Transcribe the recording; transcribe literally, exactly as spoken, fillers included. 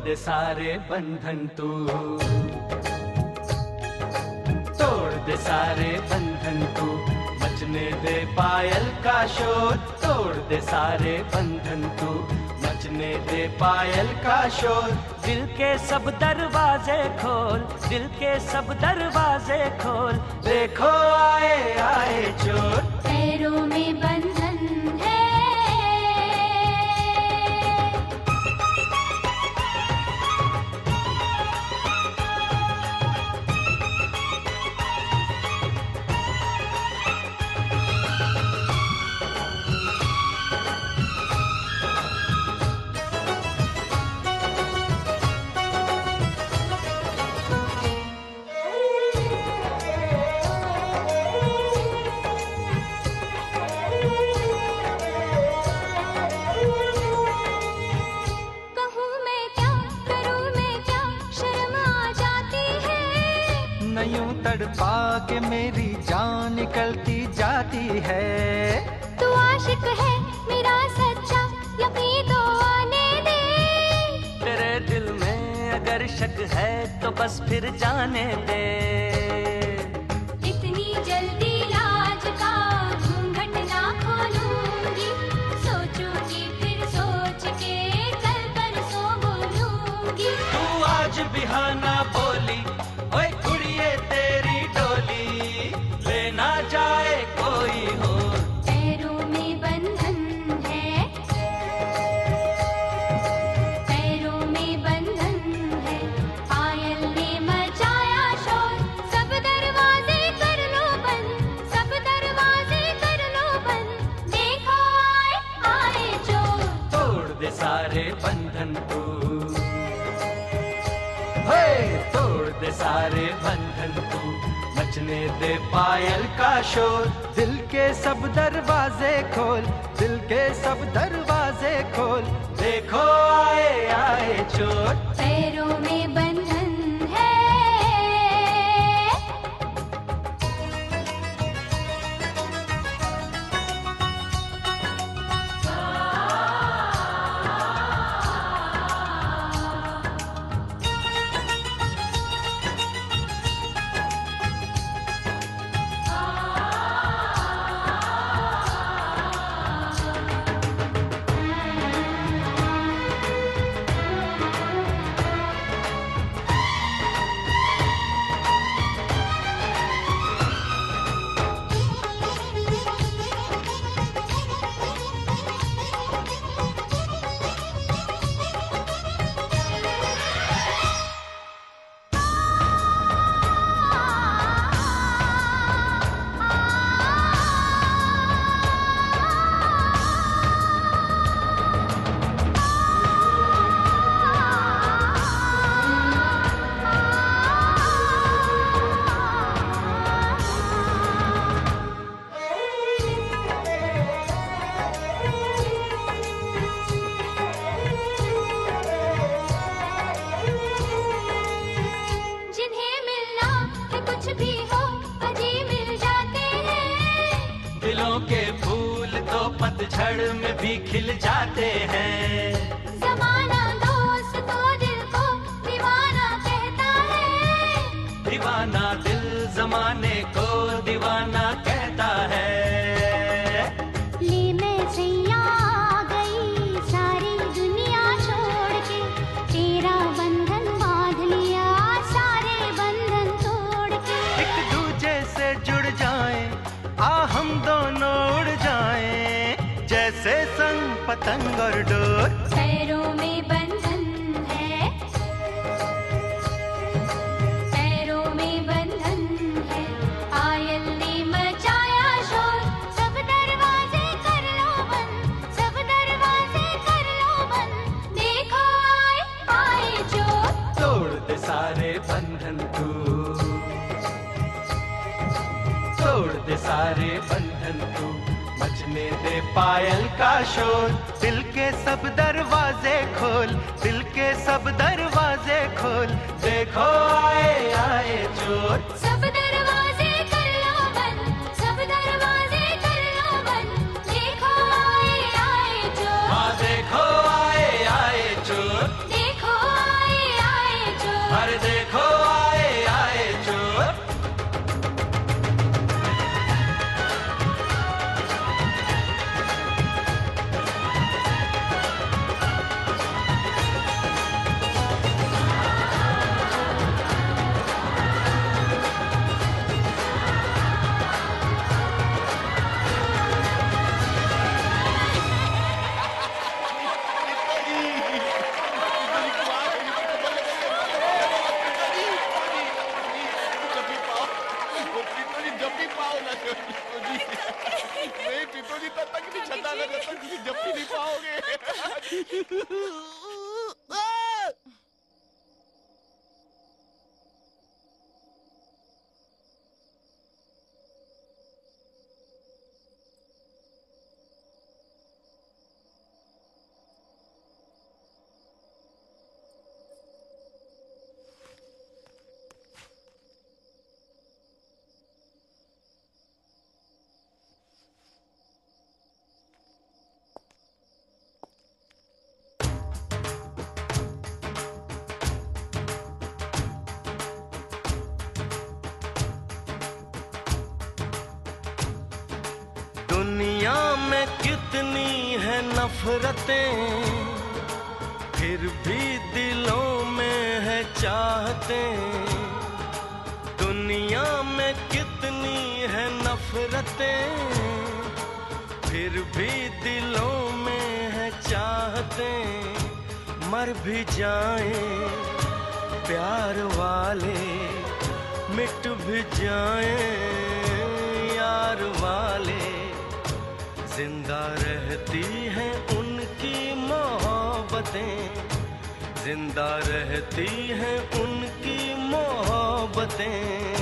दे सारे बंधन तू, तोड़ दे सारे बंधन तू, मचने दे पायल का शोर। तोड़ दे सारे बंधन तू, मचने दे पायल का शोर। दिल के सब दरवाजे खोल, दिल के सब दरवाजे खोल, देखो आए आए चोर। पैरों में बंधन है, यूं तड़पा के मेरी जान निकलती जाती है। तू आशिक है मेरा सच्चा, यकीन तो आने दे। तेरे दिल में अगर शक है तो बस फिर जाने दे। इतनी जल्दी लाज का घूंघट ना खोलूंगी, सोचूंगी फिर सोच के कल परसों बोलूंगी। तू आज बिहाना बोली, ओए कुड़िए तेरी डोली, लेना जाए कोई हो। पैरों में बंधन है, पैरों में बंधन है, पायल ने मचाया शोर। सब दरवाजे कर लो बंद, सब दरवाजे कर लो बंद, देखो आए आए चोर। तोड़ दे सारे बंधन तू, हे तोड़ दे सारे बंधन तू, मचने दे पायल का शोर। दिल के सब दरवाजे खोल, दिल के सब दरवाजे खोल, देखो आए आए चोर। पैरों में बंधन है, के फूल तो पतझड़ में भी खिल जाते हैं। ज़माना दोस्त तो दिल को दीवाना कहता है, दीवाना दिल ज़माने को दीवाना कहता है। ले मैं सैया आ गई सारी दुनिया छोड़ के, तेरा बंधन बांध लिया सारे बंधन तोड़ के। एक दूजे से जुड़ जाएं, आ हम दोनों उड़ जाएं, जैसे संग पतंग और डोर। पैरों में बंधन है, पैरों में बंधन है, पायल ने मचाया शोर। सब दरवाजे कर लो बंद, सब दरवाजे कर लो बंद, देखो आए आए चोर। तोड़ दे सारे बंधन तू, तोड़ दे सारे बंधन तू, मचने दे पायल का शोर। दिल के सब दरवाजे खोल, दिल के सब दरवाजे खोल, देखो आए आए चोर। सब दरवाजे कर लो बंद, सब दरवाजे कर लो बंद, देखो आए आए चोर। हाँ देखो आए आए चोर, देखो आए आओ ना छोटू जी, नहीं पीतो जी तब तक नहीं छता ना, जब तक जब भी नहीं पाओगे। दुनिया में कितनी है नफरतें, फिर भी दिलों में है चाहतें। दुनिया में कितनी है नफरतें, फिर भी दिलों में है चाहतें। मर भी जाएं प्यार वाले, मिट भी जाएं यार वाले, जिंदा रहती हैं उनकी मोहब्बतें, जिंदा रहती हैं उनकी मोहब्बतें।